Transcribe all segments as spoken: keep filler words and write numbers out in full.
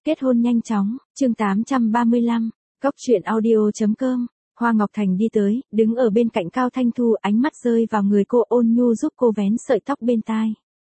Kết hôn nhanh chóng, chương tám trăm ba mươi lăm, Cốc truyện audio chấm com. Hoa Ngọc Thành đi tới, đứng ở bên cạnh Cao Thanh Thu, ánh mắt rơi vào người cô, ôn nhu giúp cô vén sợi tóc bên tai.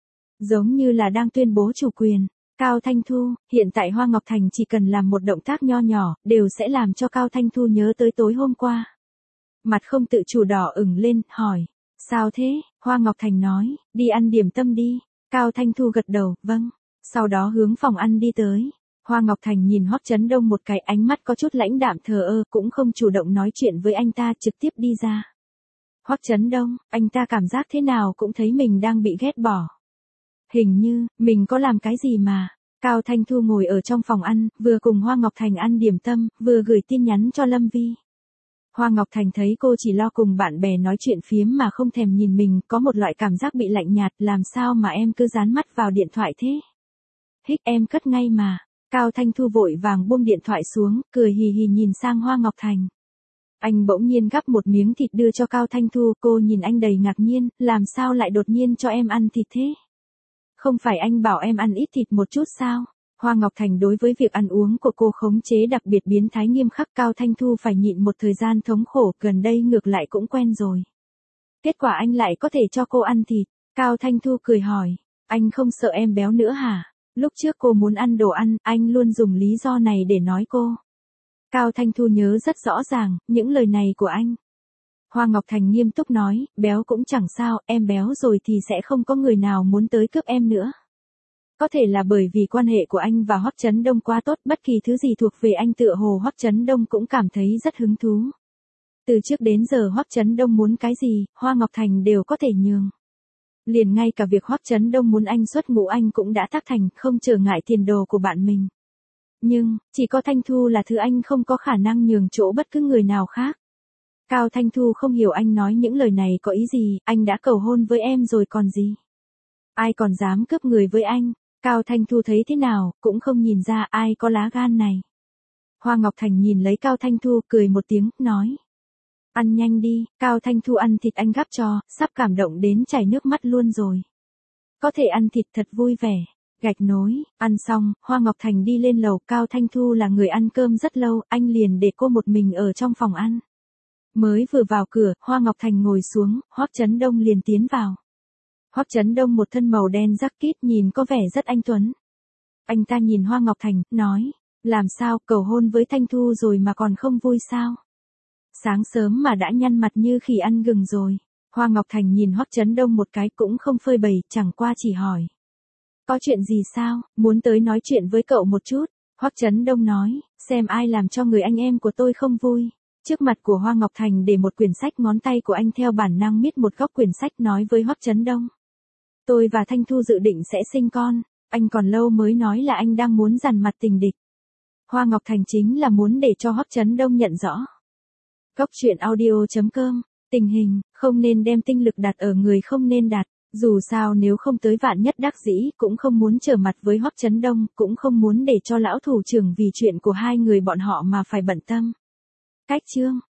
Giống như là đang tuyên bố chủ quyền. Cao Thanh Thu, hiện tại Hoa Ngọc Thành chỉ cần làm một động tác nho nhỏ, đều sẽ làm cho Cao Thanh Thu nhớ tới tối hôm qua. Mặt không tự chủ đỏ ửng lên, hỏi. Sao thế? Hoa Ngọc Thành nói, đi ăn điểm tâm đi. Cao Thanh Thu gật đầu, vâng. Sau đó hướng phòng ăn đi tới. Hoa Ngọc Thành nhìn Hoắc Chấn Đông một cái, ánh mắt có chút lãnh đạm thờ ơ, cũng không chủ động nói chuyện với anh ta, trực tiếp đi ra. Hoắc Chấn Đông, anh ta cảm giác thế nào cũng thấy mình đang bị ghét bỏ. Hình như, mình có làm cái gì mà. Cao Thanh Thu ngồi ở trong phòng ăn, vừa cùng Hoa Ngọc Thành ăn điểm tâm, vừa gửi tin nhắn cho Lâm Vi. Hoa Ngọc Thành thấy cô chỉ lo cùng bạn bè nói chuyện phiếm mà không thèm nhìn mình, có một loại cảm giác bị lạnh nhạt, làm sao mà em cứ dán mắt vào điện thoại thế. Hích, em cất ngay mà. Cao Thanh Thu vội vàng buông điện thoại xuống, cười hì hì nhìn sang Hoa Ngọc Thành. Anh bỗng nhiên gắp một miếng thịt đưa cho Cao Thanh Thu, cô nhìn anh đầy ngạc nhiên, làm sao lại đột nhiên cho em ăn thịt thế? Không phải anh bảo em ăn ít thịt một chút sao? Hoa Ngọc Thành đối với việc ăn uống của cô khống chế đặc biệt biến thái nghiêm khắc, Cao Thanh Thu phải nhịn một thời gian thống khổ, gần đây ngược lại cũng quen rồi. Kết quả anh lại có thể cho cô ăn thịt. Cao Thanh Thu cười hỏi, anh không sợ em béo nữa hả? Lúc trước cô muốn ăn đồ ăn, anh luôn dùng lý do này để nói cô. Cao Thanh Thu nhớ rất rõ ràng, những lời này của anh. Hoa Ngọc Thành nghiêm túc nói, béo cũng chẳng sao, em béo rồi thì sẽ không có người nào muốn tới cướp em nữa. Có thể là bởi vì quan hệ của anh và Hoắc Chấn Đông quá tốt, bất kỳ thứ gì thuộc về anh tựa hồ Hoắc Chấn Đông cũng cảm thấy rất hứng thú. Từ trước đến giờ Hoắc Chấn Đông muốn cái gì, Hoa Ngọc Thành đều có thể nhường. Liền ngay cả việc Hoắc Chấn Đông muốn anh xuất ngũ anh cũng đã tác thành, không trở ngại tiền đồ của bạn mình. Nhưng, chỉ có Thanh Thu là thứ anh không có khả năng nhường chỗ bất cứ người nào khác. Cao Thanh Thu không hiểu anh nói những lời này có ý gì, anh đã cầu hôn với em rồi còn gì. Ai còn dám cướp người với anh, Cao Thanh Thu thấy thế nào, cũng không nhìn ra ai có lá gan này. Hoa Ngọc Thành nhìn lấy Cao Thanh Thu, cười một tiếng, nói. Ăn nhanh đi, Cao Thanh Thu ăn thịt anh gắp cho, sắp cảm động đến chảy nước mắt luôn rồi. Có thể ăn thịt thật vui vẻ. Gạch nối, ăn xong, Hoa Ngọc Thành đi lên lầu, Cao Thanh Thu là người ăn cơm rất lâu, anh liền để cô một mình ở trong phòng ăn. Mới vừa vào cửa, Hoa Ngọc Thành ngồi xuống, Hoắc Chấn Đông liền tiến vào. Hoắc Chấn Đông một thân màu đen jacket nhìn có vẻ rất anh tuấn. Anh ta nhìn Hoa Ngọc Thành, nói, làm sao, cầu hôn với Thanh Thu rồi mà còn không vui sao? Sáng sớm mà đã nhăn mặt như khỉ ăn gừng rồi. Hoa Ngọc Thành nhìn Hoắc Chấn Đông một cái cũng không phơi bày, chẳng qua chỉ hỏi. Có chuyện gì sao, muốn tới nói chuyện với cậu một chút. Hoắc Chấn Đông nói, xem ai làm cho người anh em của tôi không vui. Trước mặt của Hoa Ngọc Thành để một quyển sách, ngón tay của anh theo bản năng miết một góc quyển sách, nói với Hoắc Chấn Đông. Tôi và Thanh Thu dự định sẽ sinh con, anh còn lâu mới nói là anh đang muốn dằn mặt tình địch. Hoa Ngọc Thành chính là muốn để cho Hoắc Chấn Đông nhận rõ. Cốc truyện audio chấm com, tình hình, không nên đem tinh lực đặt ở người không nên đặt. Dù sao nếu không tới vạn nhất đắc dĩ, cũng không muốn trở mặt với Hoắc Chấn Đông, cũng không muốn để cho lão thủ trưởng vì chuyện của hai người bọn họ mà phải bận tâm. Cách chương.